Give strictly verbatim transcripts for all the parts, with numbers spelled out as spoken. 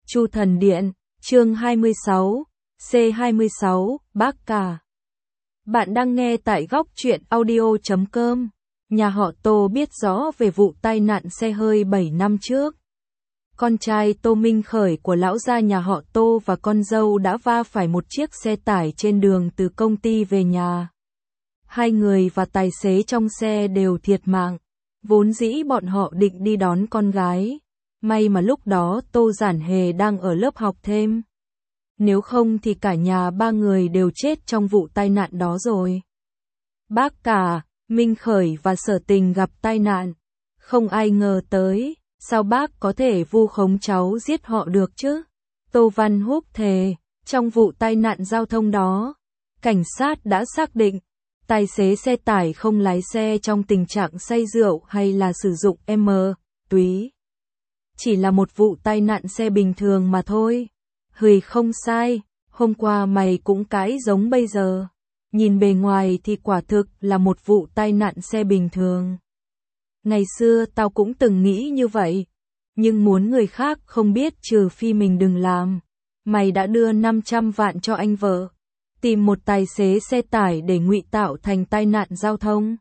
Chu Thần Điện, chương hai mươi sáu, C hai mươi sáu, Bác Cả. Bạn đang nghe tại góc truyện audio chấm com. Nhà họ Tô biết rõ về vụ tai nạn xe hơi bảy năm trước. Con trai Tô Minh Khởi của lão gia nhà họ Tô và con dâu đã va phải một chiếc xe tải trên đường từ công ty về nhà. Hai người và tài xế trong xe đều thiệt mạng. Vốn dĩ bọn họ định đi đón con gái. May mà lúc đó Tô Giản Hề đang ở lớp học thêm. Nếu không thì cả nhà ba người đều chết trong vụ tai nạn đó rồi. Bác Cả, Minh Khởi và Sở Tình gặp tai nạn. Không ai ngờ tới, sao bác có thể vu khống cháu giết họ được chứ? Tô Văn Húc thề, trong vụ tai nạn giao thông đó, cảnh sát đã xác định, tài xế xe tải không lái xe trong tình trạng say rượu hay là sử dụng M, túy. Chỉ là một vụ tai nạn xe bình thường mà thôi. Hừi không sai, hôm qua mày cũng cãi giống bây giờ. Nhìn bề ngoài thì quả thực là một vụ tai nạn xe bình thường. Ngày xưa tao cũng từng nghĩ như vậy. Nhưng muốn người khác không biết trừ phi mình đừng làm. Mày đã đưa năm trăm vạn cho anh vợ. Tìm một tài xế xe tải để ngụy tạo thành tai nạn giao thông.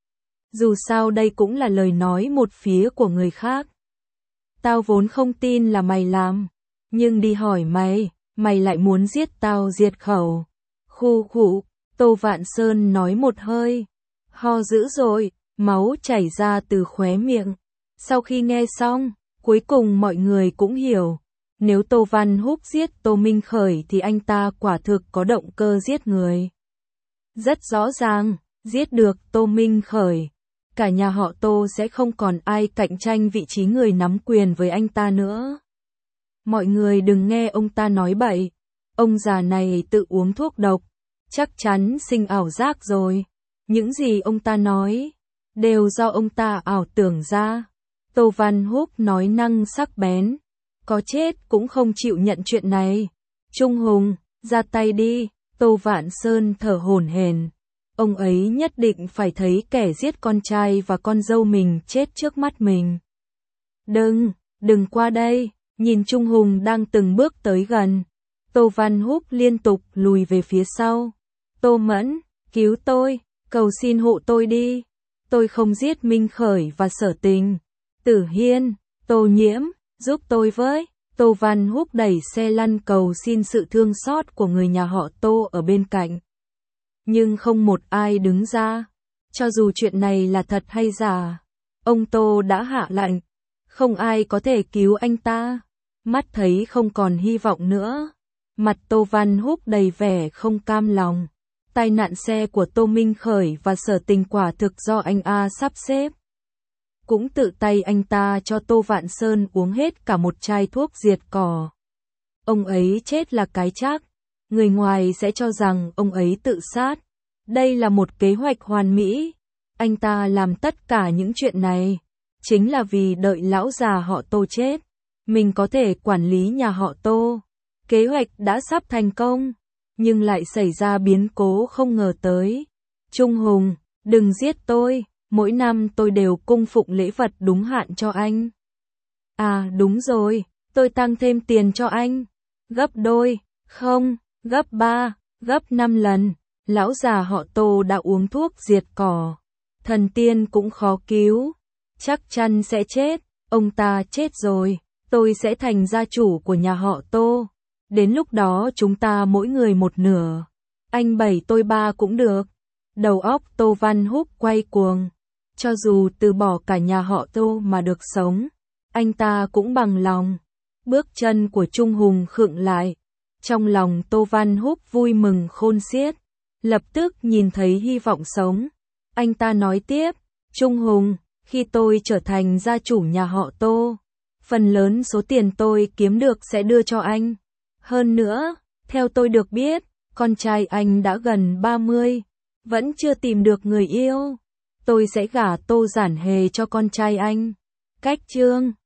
Dù sao đây cũng là lời nói một phía của người khác. Tao vốn không tin là mày làm. Nhưng đi hỏi mày, mày lại muốn giết tao diệt khẩu. Khu khụ, Tô Vạn Sơn nói một hơi. Ho dữ rồi, máu chảy ra từ khóe miệng. Sau khi nghe xong, cuối cùng mọi người cũng hiểu. Nếu Tô Văn Húc giết Tô Minh Khởi thì anh ta quả thực có động cơ giết người. Rất rõ ràng, giết được Tô Minh Khởi. Cả nhà họ Tô sẽ không còn ai cạnh tranh vị trí người nắm quyền với anh ta nữa. Mọi người đừng nghe ông ta nói bậy. Ông già này tự uống thuốc độc. Chắc chắn sinh ảo giác rồi. Những gì ông ta nói, đều do ông ta ảo tưởng ra. Tô Văn Húc nói năng sắc bén. Có chết cũng không chịu nhận chuyện này. Trung Hùng, ra tay đi. Tô Vạn Sơn thở hổn hển. Ông ấy nhất định phải thấy kẻ giết con trai và con dâu mình chết trước mắt mình. Đừng, đừng qua đây. Nhìn Trung Hùng đang từng bước tới gần. Tô Văn Húc liên tục lùi về phía sau. Tô Mẫn, cứu tôi, cầu xin hộ tôi đi. Tôi không giết Minh Khởi và Sở Tình. Tử Hiên, Tô Nhiễm, giúp tôi với. Tô Văn Húc đẩy xe lăn cầu xin sự thương xót của người nhà họ Tô ở bên cạnh. Nhưng không một ai đứng ra. Cho dù chuyện này là thật hay giả, ông Tô đã hạ lệnh. Không ai có thể cứu anh ta. Mắt thấy không còn hy vọng nữa. Mặt Tô Văn Húc đầy vẻ không cam lòng. Tai nạn xe của Tô Minh Khởi và Sở Tình quả thực do anh A sắp xếp. Cũng tự tay anh ta cho Tô Vạn Sơn uống hết cả một chai thuốc diệt cỏ. Ông ấy chết là cái chắc. Người ngoài sẽ cho rằng ông ấy tự sát. Đây là một kế hoạch hoàn mỹ. Anh ta làm tất cả những chuyện này chính là vì đợi lão già họ Tô chết, mình có thể quản lý nhà họ Tô. Kế hoạch đã sắp thành công, nhưng lại xảy ra biến cố không ngờ tới. Trung Hùng, đừng giết tôi, mỗi năm tôi đều cung phụng lễ vật đúng hạn cho anh. À đúng rồi, tôi tăng thêm tiền cho anh. Gấp đôi, không, gấp ba, gấp năm lần. Lão già họ Tô đã uống thuốc diệt cỏ. Thần tiên cũng khó cứu. Chắc chắn sẽ chết. Ông ta chết rồi. Tôi sẽ thành gia chủ của nhà họ Tô. Đến lúc đó chúng ta mỗi người một nửa. Anh bảy tôi ba cũng được. Đầu óc Tô Văn Húc quay cuồng. Cho dù từ bỏ cả nhà họ Tô mà được sống, anh ta cũng bằng lòng. Bước chân của Trung Hùng khựng lại. Trong lòng Tô Văn Húc vui mừng khôn xiết. Lập tức nhìn thấy hy vọng sống. Anh ta nói tiếp, Trung Hùng, khi tôi trở thành gia chủ nhà họ Tô, phần lớn số tiền tôi kiếm được sẽ đưa cho anh. Hơn nữa, theo tôi được biết, con trai anh đã gần ba mươi, vẫn chưa tìm được người yêu. Tôi sẽ gả Tô Giản Hề cho con trai anh. Cách chương